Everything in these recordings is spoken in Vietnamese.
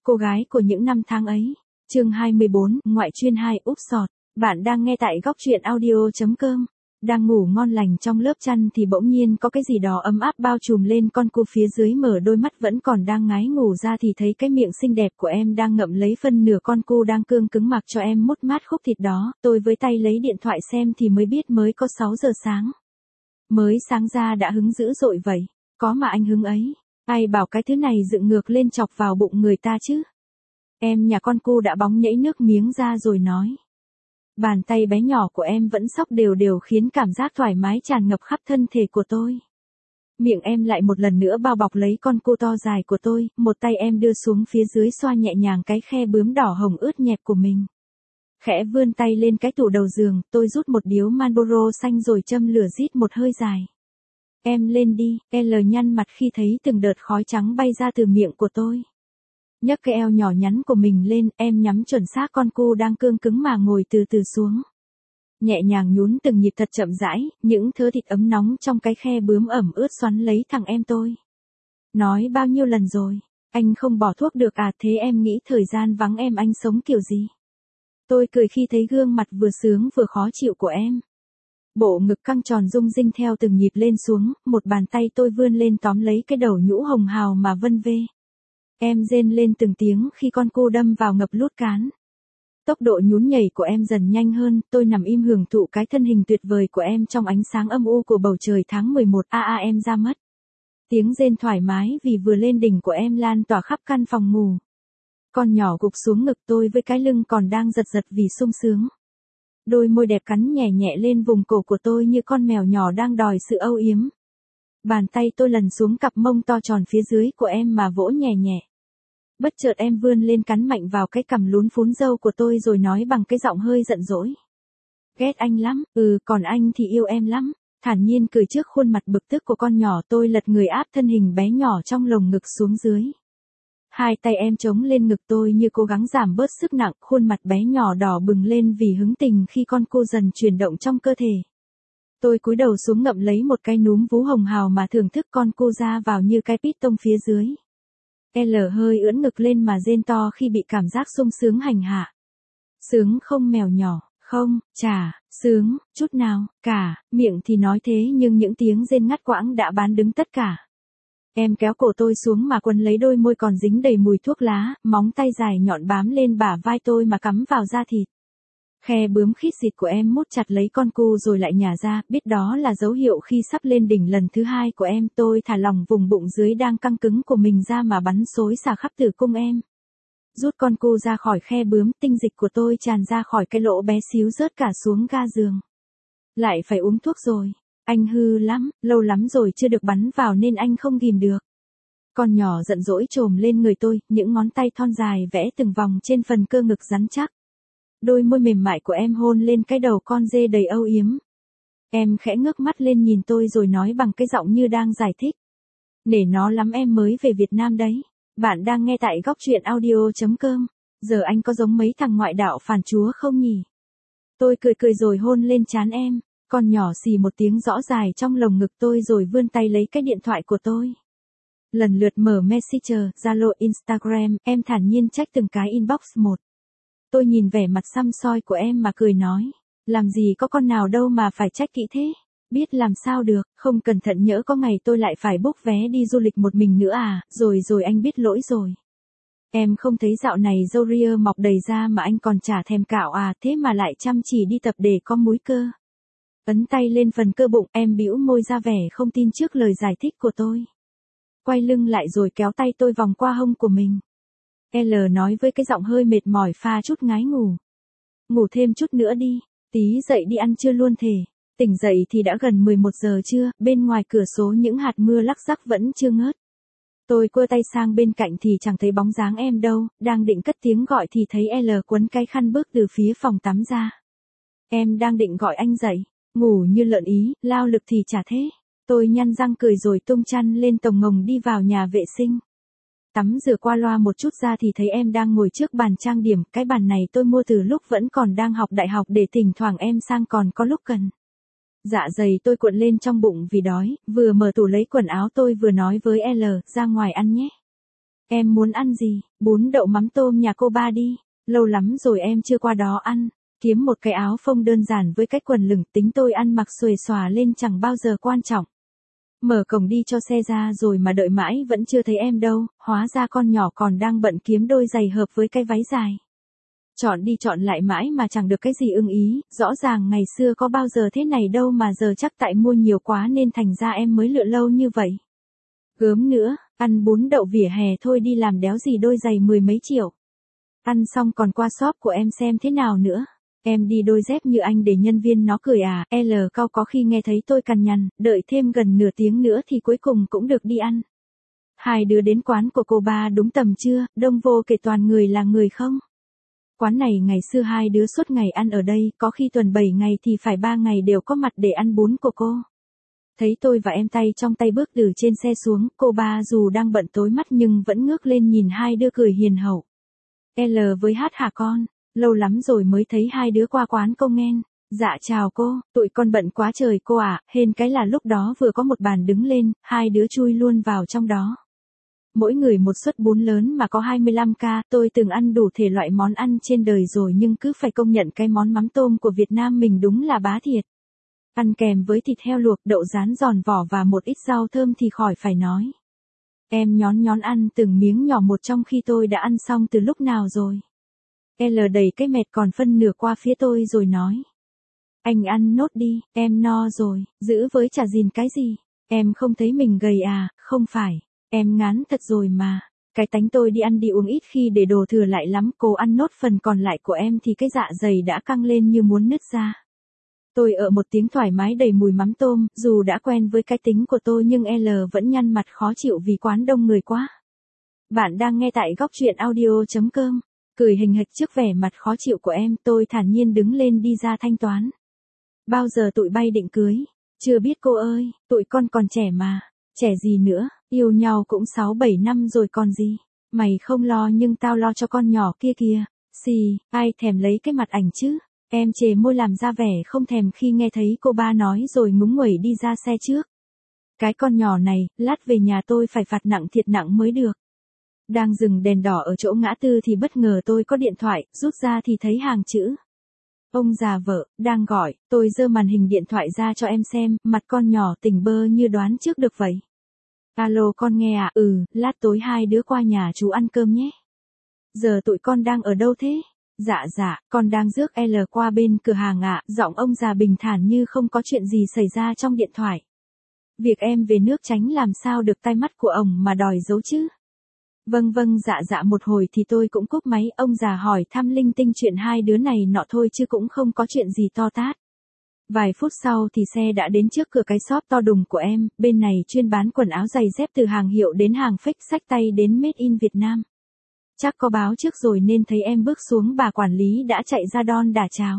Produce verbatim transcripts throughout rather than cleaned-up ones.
Cô gái của những năm tháng ấy. Chương hai mươi bốn, ngoại chuyên hai, úp sọt. Bạn đang nghe tại góc truyện audio chấm com. Đang ngủ ngon lành trong lớp chăn thì bỗng nhiên có cái gì đó ấm áp bao trùm lên con cu phía dưới, mở đôi mắt vẫn còn đang ngái ngủ ra thì thấy cái miệng xinh đẹp của em đang ngậm lấy phân nửa con cu đang cương cứng mặc cho em mút mát khúc thịt đó. Tôi với tay lấy điện thoại xem thì mới biết mới có sáu giờ sáng. Mới sáng ra đã hứng dữ dội vậy. Có mà anh hứng ấy. Ai bảo cái thứ này dựng ngược lên chọc vào bụng người ta chứ. Em nhà con cu đã bóng nhảy nước miếng ra rồi nói. Bàn tay bé nhỏ của em vẫn xóc đều đều khiến cảm giác thoải mái tràn ngập khắp thân thể của tôi. Miệng em lại một lần nữa bao bọc lấy con cu to dài của tôi, một tay em đưa xuống phía dưới xoa nhẹ nhàng cái khe bướm đỏ hồng ướt nhẹp của mình. Khẽ vươn tay lên cái tủ đầu giường, tôi rút một điếu Marlboro xanh rồi châm lửa rít một hơi dài. Em lên đi, L nhăn mặt khi thấy từng đợt khói trắng bay ra từ miệng của tôi. Nhấc cái eo nhỏ nhắn của mình lên, em nhắm chuẩn xác con cu đang cương cứng mà ngồi từ từ xuống. Nhẹ nhàng nhún từng nhịp thật chậm rãi, những thớ thịt ấm nóng trong cái khe bướm ẩm ướt xoắn lấy thằng em tôi. Nói bao nhiêu lần rồi, anh không bỏ thuốc được à, thế em nghĩ thời gian vắng em anh sống kiểu gì? Tôi cười khi thấy gương mặt vừa sướng vừa khó chịu của em. Bộ ngực căng tròn rung rinh theo từng nhịp lên xuống, một bàn tay tôi vươn lên tóm lấy cái đầu nhũ hồng hào mà vân vê. Em rên lên từng tiếng khi con cu đâm vào ngập lút cán. Tốc độ nhún nhảy của em dần nhanh hơn, tôi nằm im hưởng thụ cái thân hình tuyệt vời của em trong ánh sáng âm u của bầu trời tháng mười một. A a em ra mất. Tiếng rên thoải mái vì vừa lên đỉnh của em lan tỏa khắp căn phòng ngủ. Con nhỏ gục xuống ngực tôi với cái lưng còn đang giật giật vì sung sướng. Đôi môi đẹp cắn nhẹ nhẹ lên vùng cổ của tôi như con mèo nhỏ đang đòi sự âu yếm. Bàn tay tôi lần xuống cặp mông to tròn phía dưới của em mà vỗ nhẹ nhẹ. Bất chợt em vươn lên cắn mạnh vào cái cằm lún phún râu của tôi rồi nói bằng cái giọng hơi giận dỗi. Ghét anh lắm, ừ còn anh thì yêu em lắm. Thản nhiên cười trước khuôn mặt bực tức của con nhỏ, tôi lật người áp thân hình bé nhỏ trong lồng ngực xuống dưới. Hai tay em chống lên ngực tôi như cố gắng giảm bớt sức nặng, khuôn mặt bé nhỏ đỏ bừng lên vì hứng tình khi con cô dần chuyển động trong cơ thể. Tôi cúi đầu xuống ngậm lấy một cái núm vú hồng hào mà thưởng thức con cô ra vào như cái piston phía dưới. L hơi ưỡn ngực lên mà rên to khi bị cảm giác sung sướng hành hạ. Sướng không mèo nhỏ, không, chả, sướng, chút nào, cả, miệng thì nói thế nhưng những tiếng rên ngắt quãng đã bán đứng tất cả. Em kéo cổ tôi xuống mà quấn lấy đôi môi còn dính đầy mùi thuốc lá, móng tay dài nhọn bám lên bả vai tôi mà cắm vào da thịt. Khe bướm khít xịt của em mút chặt lấy con cu rồi lại nhả ra, biết đó là dấu hiệu khi sắp lên đỉnh lần thứ hai của em. Tôi thả lỏng vùng bụng dưới đang căng cứng của mình ra mà bắn xối xả khắp tử cung em. Rút con cu ra khỏi khe bướm, tinh dịch của tôi tràn ra khỏi cái lỗ bé xíu rớt cả xuống ga giường. Lại phải uống thuốc rồi. Anh hư lắm, lâu lắm rồi chưa được bắn vào nên anh không ghim được. Con nhỏ giận dỗi trồm lên người tôi, những ngón tay thon dài vẽ từng vòng trên phần cơ ngực rắn chắc. Đôi môi mềm mại của em hôn lên cái đầu con dê đầy âu yếm. Em khẽ ngước mắt lên nhìn tôi rồi nói bằng cái giọng như đang giải thích. Nể nó lắm em mới về Việt Nam đấy. Bạn đang nghe tại góc truyện audio chấm com. Giờ anh có giống mấy thằng ngoại đạo phản chúa không nhỉ? Tôi cười cười rồi hôn lên trán em. Con nhỏ xì một tiếng rõ dài trong lồng ngực tôi rồi vươn tay lấy cái điện thoại của tôi. Lần lượt mở Messenger, Zalo, Instagram, em thản nhiên check từng cái inbox một. Tôi nhìn vẻ mặt săm soi của em mà cười nói. Làm gì có con nào đâu mà phải check kỹ thế. Biết làm sao được, không cẩn thận nhỡ có ngày tôi lại phải book vé đi du lịch một mình nữa à, rồi rồi anh biết lỗi rồi. Em không thấy dạo này râu ria mọc đầy ra mà anh còn chả thèm cạo à, thế mà lại chăm chỉ đi tập để có múi cơ. Ấn tay lên phần cơ bụng, em bĩu môi ra vẻ không tin trước lời giải thích của tôi. Quay lưng lại rồi kéo tay tôi vòng qua hông của mình. L nói với cái giọng hơi mệt mỏi pha chút ngái ngủ. Ngủ thêm chút nữa đi, tí dậy đi ăn trưa luôn thể. Tỉnh dậy thì đã gần mười một giờ trưa, bên ngoài cửa sổ những hạt mưa lắc rắc vẫn chưa ngớt. Tôi quơ tay sang bên cạnh thì chẳng thấy bóng dáng em đâu, đang định cất tiếng gọi thì thấy L quấn cái khăn bước từ phía phòng tắm ra. Em đang định gọi anh dậy, ngủ như lợn ý, lao lực thì chả thế. Tôi nhăn răng cười rồi tung chăn lên tồng ngồng đi vào nhà vệ sinh. Tắm rửa qua loa một chút ra thì thấy em đang ngồi trước bàn trang điểm, cái bàn này tôi mua từ lúc vẫn còn đang học đại học để thỉnh thoảng em sang còn có lúc cần. Dạ dày tôi cuộn lên trong bụng vì đói, vừa mở tủ lấy quần áo tôi vừa nói với L, ra ngoài ăn nhé. Em muốn ăn gì? Bún đậu mắm tôm nhà cô ba đi. Lâu lắm rồi em chưa qua đó ăn. Kiếm một cái áo phông đơn giản với cái quần lửng, tính tôi ăn mặc xuề xòa lên chẳng bao giờ quan trọng. Mở cổng đi cho xe ra rồi mà đợi mãi vẫn chưa thấy em đâu, hóa ra con nhỏ còn đang bận kiếm đôi giày hợp với cái váy dài. Chọn đi chọn lại mãi mà chẳng được cái gì ưng ý, rõ ràng ngày xưa có bao giờ thế này đâu mà giờ chắc tại mua nhiều quá nên thành ra em mới lựa lâu như vậy. Gớm nữa, ăn bún đậu vỉa hè thôi đi làm đéo gì đôi giày mười mấy triệu. Ăn xong còn qua shop của em xem thế nào nữa. Em đi đôi dép như anh để nhân viên nó cười à, L cao có khi nghe thấy tôi cằn nhằn, đợi thêm gần nửa tiếng nữa thì cuối cùng cũng được đi ăn. Hai đứa đến quán của cô ba đúng tầm trưa, đông vô kể toàn người là người không. Quán này ngày xưa hai đứa suốt ngày ăn ở đây, có khi tuần bảy ngày thì phải ba ngày đều có mặt để ăn bún của cô. Thấy tôi và em tay trong tay bước từ trên xe xuống, cô ba dù đang bận tối mắt nhưng vẫn ngước lên nhìn hai đứa cười hiền hậu. L với hát hả con? Lâu lắm rồi mới thấy hai đứa qua quán cô nghen. Dạ chào cô, tụi con bận quá trời cô ạ, à. Hên cái là lúc đó vừa có một bàn đứng lên, hai đứa chui luôn vào trong đó. Mỗi người một suất bún lớn mà có hai mươi lăm ca, tôi từng ăn đủ thể loại món ăn trên đời rồi nhưng cứ phải công nhận cái món mắm tôm của Việt Nam mình đúng là bá thiệt. Ăn kèm với thịt heo luộc, đậu rán giòn vỏ và một ít rau thơm thì khỏi phải nói. Em nhón nhón ăn từng miếng nhỏ một trong khi tôi đã ăn xong từ lúc nào rồi. L đẩy cái mẹt còn phân nửa qua phía tôi rồi nói. Anh ăn nốt đi, em no rồi, giữ với chả gìn cái gì. Em không thấy mình gầy à, không phải, em ngán thật rồi mà. Cái tánh tôi đi ăn đi uống ít khi để đồ thừa lại lắm, cố ăn nốt phần còn lại của em thì cái dạ dày đã căng lên như muốn nứt ra. Tôi ở một tiếng thoải mái đầy mùi mắm tôm, dù đã quen với cái tính của tôi nhưng L vẫn nhăn mặt khó chịu vì quán đông người quá. Bạn đang nghe tại góc truyện audio chấm com. Cười hình hệt trước vẻ mặt khó chịu của em, tôi thản nhiên đứng lên đi ra thanh toán. Bao giờ tụi bay định cưới? Chưa biết cô ơi, tụi con còn trẻ mà. Trẻ gì nữa, yêu nhau cũng sáu bảy năm rồi còn gì. Mày không lo nhưng tao lo cho con nhỏ kia kìa. Xì, ai thèm lấy cái mặt ảnh chứ? Em chề môi làm ra vẻ không thèm khi nghe thấy cô ba nói rồi ngúng nguẩy đi ra xe trước. Cái con nhỏ này, lát về nhà tôi phải phạt nặng thiệt nặng mới được. Đang dừng đèn đỏ ở chỗ ngã tư thì bất ngờ tôi có điện thoại, rút ra thì thấy hàng chữ. Ông già vợ, đang gọi, tôi giơ màn hình điện thoại ra cho em xem, mặt con nhỏ tỉnh bơ như đoán trước được vậy. Alo con nghe à, ừ, lát tối hai đứa qua nhà chú ăn cơm nhé. Giờ tụi con đang ở đâu thế? Dạ dạ, con đang rước L qua bên cửa hàng ạ, giọng ông già bình thản như không có chuyện gì xảy ra trong điện thoại. Việc em về nước tránh làm sao được tai mắt của ổng mà đòi giấu chứ. Vâng vâng dạ dạ một hồi thì tôi cũng cúp máy, ông già hỏi thăm linh tinh chuyện hai đứa này nọ thôi chứ cũng không có chuyện gì to tát. Vài phút sau thì xe đã đến trước cửa cái shop to đùng của em, bên này chuyên bán quần áo giày dép từ hàng hiệu đến hàng fake, xách tay đến Made in Việt Nam. Chắc có báo trước rồi nên thấy em bước xuống bà quản lý đã chạy ra đon đả chào.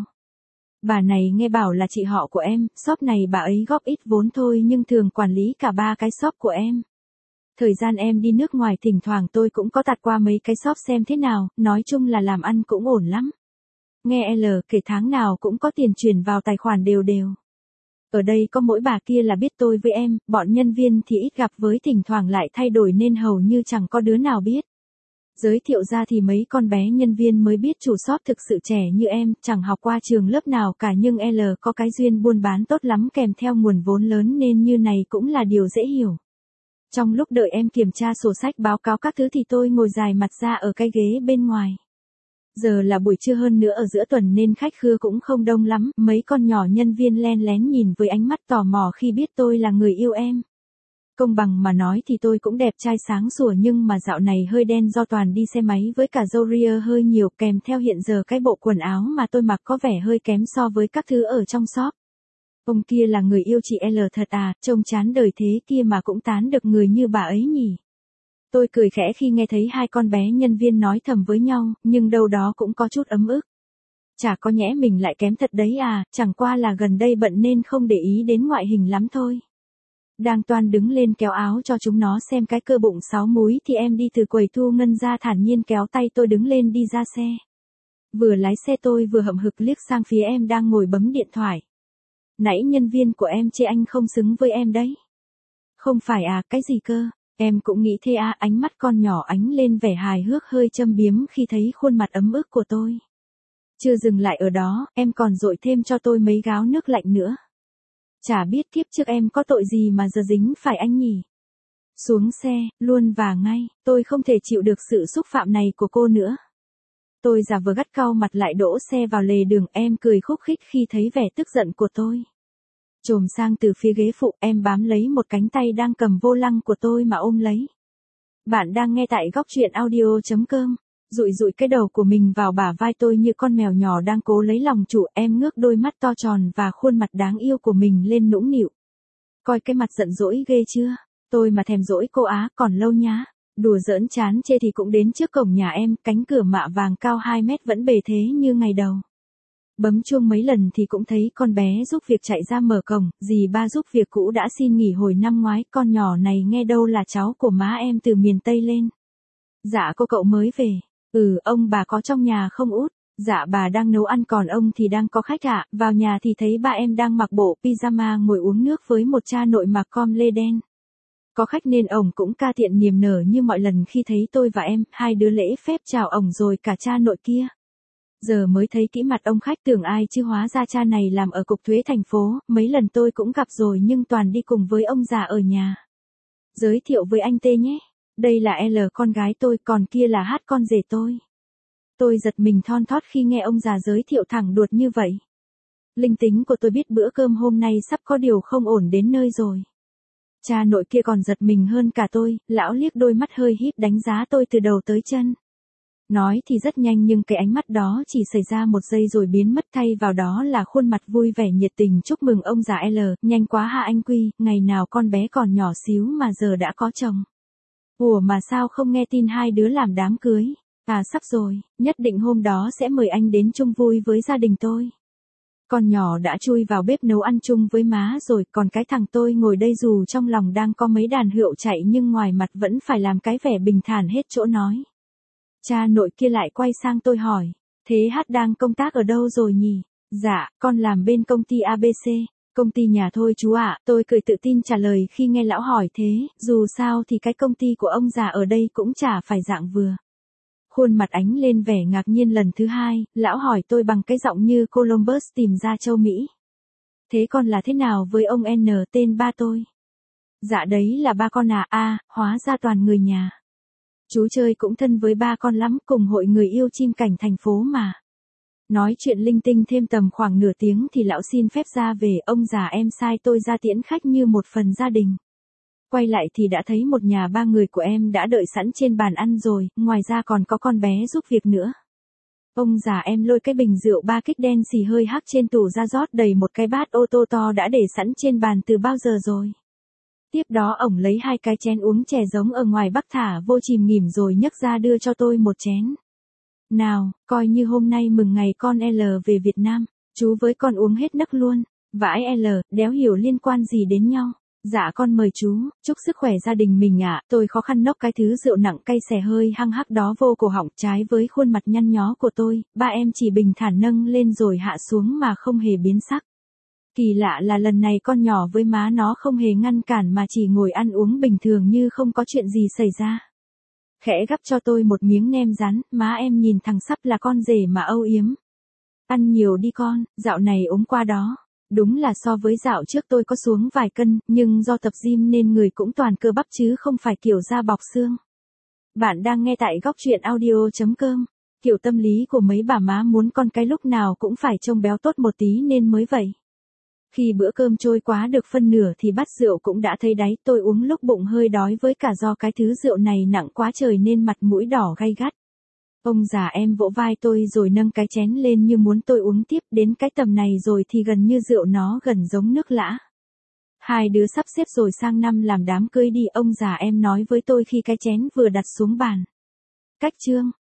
Bà này nghe bảo là chị họ của em, shop này bà ấy góp ít vốn thôi nhưng thường quản lý cả ba cái shop của em. Thời gian em đi nước ngoài thỉnh thoảng tôi cũng có tạt qua mấy cái shop xem thế nào, nói chung là làm ăn cũng ổn lắm. Nghe L kể tháng nào cũng có tiền chuyển vào tài khoản đều đều. Ở đây có mỗi bà kia là biết tôi với em, bọn nhân viên thì ít gặp với thỉnh thoảng lại thay đổi nên hầu như chẳng có đứa nào biết. Giới thiệu ra thì mấy con bé nhân viên mới biết chủ shop thực sự trẻ như em, chẳng học qua trường lớp nào cả nhưng L có cái duyên buôn bán tốt lắm kèm theo nguồn vốn lớn nên như này cũng là điều dễ hiểu. Trong lúc đợi em kiểm tra sổ sách báo cáo các thứ thì tôi ngồi dài mặt ra ở cái ghế bên ngoài. Giờ là buổi trưa hơn nữa ở giữa tuần nên khách khứa cũng không đông lắm, mấy con nhỏ nhân viên len lén nhìn với ánh mắt tò mò khi biết tôi là người yêu em. Công bằng mà nói thì tôi cũng đẹp trai sáng sủa nhưng mà dạo này hơi đen do toàn đi xe máy với cả râu ria hơi nhiều kèm theo hiện giờ cái bộ quần áo mà tôi mặc có vẻ hơi kém so với các thứ ở trong shop. Ông kia là người yêu chị L thật à, trông chán đời thế kia mà cũng tán được người như bà ấy nhỉ. Tôi cười khẽ khi nghe thấy hai con bé nhân viên nói thầm với nhau, nhưng đâu đó cũng có chút ấm ức. Chả có nhẽ mình lại kém thật đấy à, chẳng qua là gần đây bận nên không để ý đến ngoại hình lắm thôi. Đang toan đứng lên kéo áo cho chúng nó xem cái cơ bụng sáu múi thì em đi từ quầy thu ngân ra thản nhiên kéo tay tôi đứng lên đi ra xe. Vừa lái xe tôi vừa hậm hực liếc sang phía em đang ngồi bấm điện thoại. Nãy nhân viên của em chê anh không xứng với em đấy. Không phải à, cái gì cơ? Em cũng nghĩ thế à, ánh mắt con nhỏ ánh lên vẻ hài hước hơi châm biếm khi thấy khuôn mặt ấm ức của tôi. Chưa dừng lại ở đó, em còn dội thêm cho tôi mấy gáo nước lạnh nữa. Chả biết kiếp trước em có tội gì mà giờ dính phải anh nhỉ. Xuống xe, luôn và ngay, tôi không thể chịu được sự xúc phạm này của cô nữa. Tôi giả vờ gắt cau mặt lại đỗ xe vào lề đường, em cười khúc khích khi thấy vẻ tức giận của tôi. Chồm sang từ phía ghế phụ, em bám lấy một cánh tay đang cầm vô lăng của tôi mà ôm lấy. Bạn đang nghe tại góc truyện audio.com. Dụi dụi cái đầu của mình vào bả vai tôi như con mèo nhỏ đang cố lấy lòng chủ, em ngước đôi mắt to tròn và khuôn mặt đáng yêu của mình lên nũng nịu. Coi cái mặt giận dỗi ghê chưa? Tôi mà thèm dỗi cô á, còn lâu nhá. Đùa giỡn chán chê thì cũng đến trước cổng nhà em, cánh cửa mạ vàng cao hai mét vẫn bề thế như ngày đầu. Bấm chuông mấy lần thì cũng thấy con bé giúp việc chạy ra mở cổng, dì ba giúp việc cũ đã xin nghỉ hồi năm ngoái, con nhỏ này nghe đâu là cháu của má em từ miền Tây lên. Dạ cô cậu mới về. Ừ, ông bà có trong nhà không út? Dạ bà đang nấu ăn còn ông thì đang có khách ạ, vào nhà thì thấy ba em đang mặc bộ pyjama ngồi uống nước với một cha nội mặc com lê đen. Có khách nên ổng cũng ca tiện niềm nở như mọi lần khi thấy tôi và em, hai đứa lễ phép chào ổng rồi cả cha nội kia. Giờ mới thấy kỹ mặt ông khách tưởng ai chứ hóa ra cha này làm ở cục thuế thành phố, mấy lần tôi cũng gặp rồi nhưng toàn đi cùng với ông già ở nhà. Giới thiệu với anh Tê nhé, đây là L con gái tôi, còn kia là H con rể tôi. Tôi giật mình thon thót khi nghe ông già giới thiệu thẳng đuột như vậy. Linh tính của tôi biết bữa cơm hôm nay sắp có điều không ổn đến nơi rồi. Cha nội kia còn giật mình hơn cả tôi, lão liếc đôi mắt hơi híp đánh giá tôi từ đầu tới chân. Nói thì rất nhanh nhưng cái ánh mắt đó chỉ xảy ra một giây rồi biến mất, thay vào đó là khuôn mặt vui vẻ nhiệt tình chúc mừng ông già L, nhanh quá ha anh Quy, ngày nào con bé còn nhỏ xíu mà giờ đã có chồng. Ủa mà sao không nghe tin hai đứa làm đám cưới? À sắp rồi, nhất định hôm đó sẽ mời anh đến chung vui với gia đình tôi. Con nhỏ đã chui vào bếp nấu ăn chung với má rồi, còn cái thằng tôi ngồi đây dù trong lòng đang có mấy đàn hựu chạy nhưng ngoài mặt vẫn phải làm cái vẻ bình thản hết chỗ nói. Cha nội kia lại quay sang tôi hỏi, thế Hát đang công tác ở đâu rồi nhỉ? Dạ, con làm bên công ty a bê xê, công ty nhà thôi chú ạ, tôi cười tự tin trả lời khi nghe lão hỏi thế, dù sao thì cái công ty của ông già ở đây cũng chả phải dạng vừa. Khuôn mặt ánh lên vẻ ngạc nhiên lần thứ hai, lão hỏi tôi bằng cái giọng như Columbus tìm ra châu Mỹ. Thế con là thế nào với ông N tên ba tôi? Dạ đấy là ba con à, a, hóa ra toàn người nhà. Chú chơi cũng thân với ba con lắm, cùng hội người yêu chim cảnh thành phố mà. Nói chuyện linh tinh thêm tầm khoảng nửa tiếng thì lão xin phép ra về, ông già em sai tôi ra tiễn khách như một phần gia đình. Quay lại thì đã thấy một nhà ba người của em đã đợi sẵn trên bàn ăn rồi, ngoài ra còn có con bé giúp việc nữa. Ông già em lôi cái bình rượu ba kích đen xì hơi hắc trên tủ ra rót đầy một cái bát ô tô to đã để sẵn trên bàn từ bao giờ rồi. Tiếp đó ổng lấy hai cái chén uống chè giống ở ngoài Bắc thả vô chìm nghỉm rồi nhấc ra đưa cho tôi một chén. Nào, coi như hôm nay mừng ngày con L về Việt Nam, chú với con uống hết nấc luôn. Vãi L, đéo hiểu liên quan gì đến nhau. Dạ con mời chú, chúc sức khỏe gia đình mình ạ. Tôi khó khăn nốc cái thứ rượu nặng cay xè hơi hăng hắc đó vô cổ họng, trái với khuôn mặt nhăn nhó của tôi, ba em chỉ bình thản nâng lên rồi hạ xuống mà không hề biến sắc. Kỳ lạ là lần này con nhỏ với má nó không hề ngăn cản mà chỉ ngồi ăn uống bình thường như không có chuyện gì xảy ra. Khẽ gắp cho tôi một miếng nem rán, má em nhìn thằng sắp là con rể mà âu yếm. Ăn nhiều đi con, dạo này ốm qua đó. Đúng là so với dạo trước tôi có xuống vài cân, nhưng do tập gym nên người cũng toàn cơ bắp chứ không phải kiểu da bọc xương. Bạn đang nghe tại góc truyện audio.com. Kiểu tâm lý của mấy bà má muốn con cái lúc nào cũng phải trông béo tốt một tí nên mới vậy. Khi bữa cơm trôi quá được phân nửa thì bát rượu cũng đã thấy đáy, tôi uống lúc bụng hơi đói với cả do cái thứ rượu này nặng quá trời nên mặt mũi đỏ gay gắt. Ông già em vỗ vai tôi rồi nâng cái chén lên như muốn tôi uống tiếp, đến cái tầm này rồi thì gần như rượu nó gần giống nước lã. Hai đứa sắp xếp rồi sang năm làm đám cưới đi, ông già em nói với tôi khi cái chén vừa đặt xuống bàn. Cách chương,